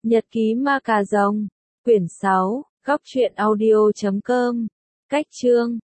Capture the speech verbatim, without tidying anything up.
Nhật ký ma cà rồng, quyển sáu, góc truyện audio chấm com, cách chương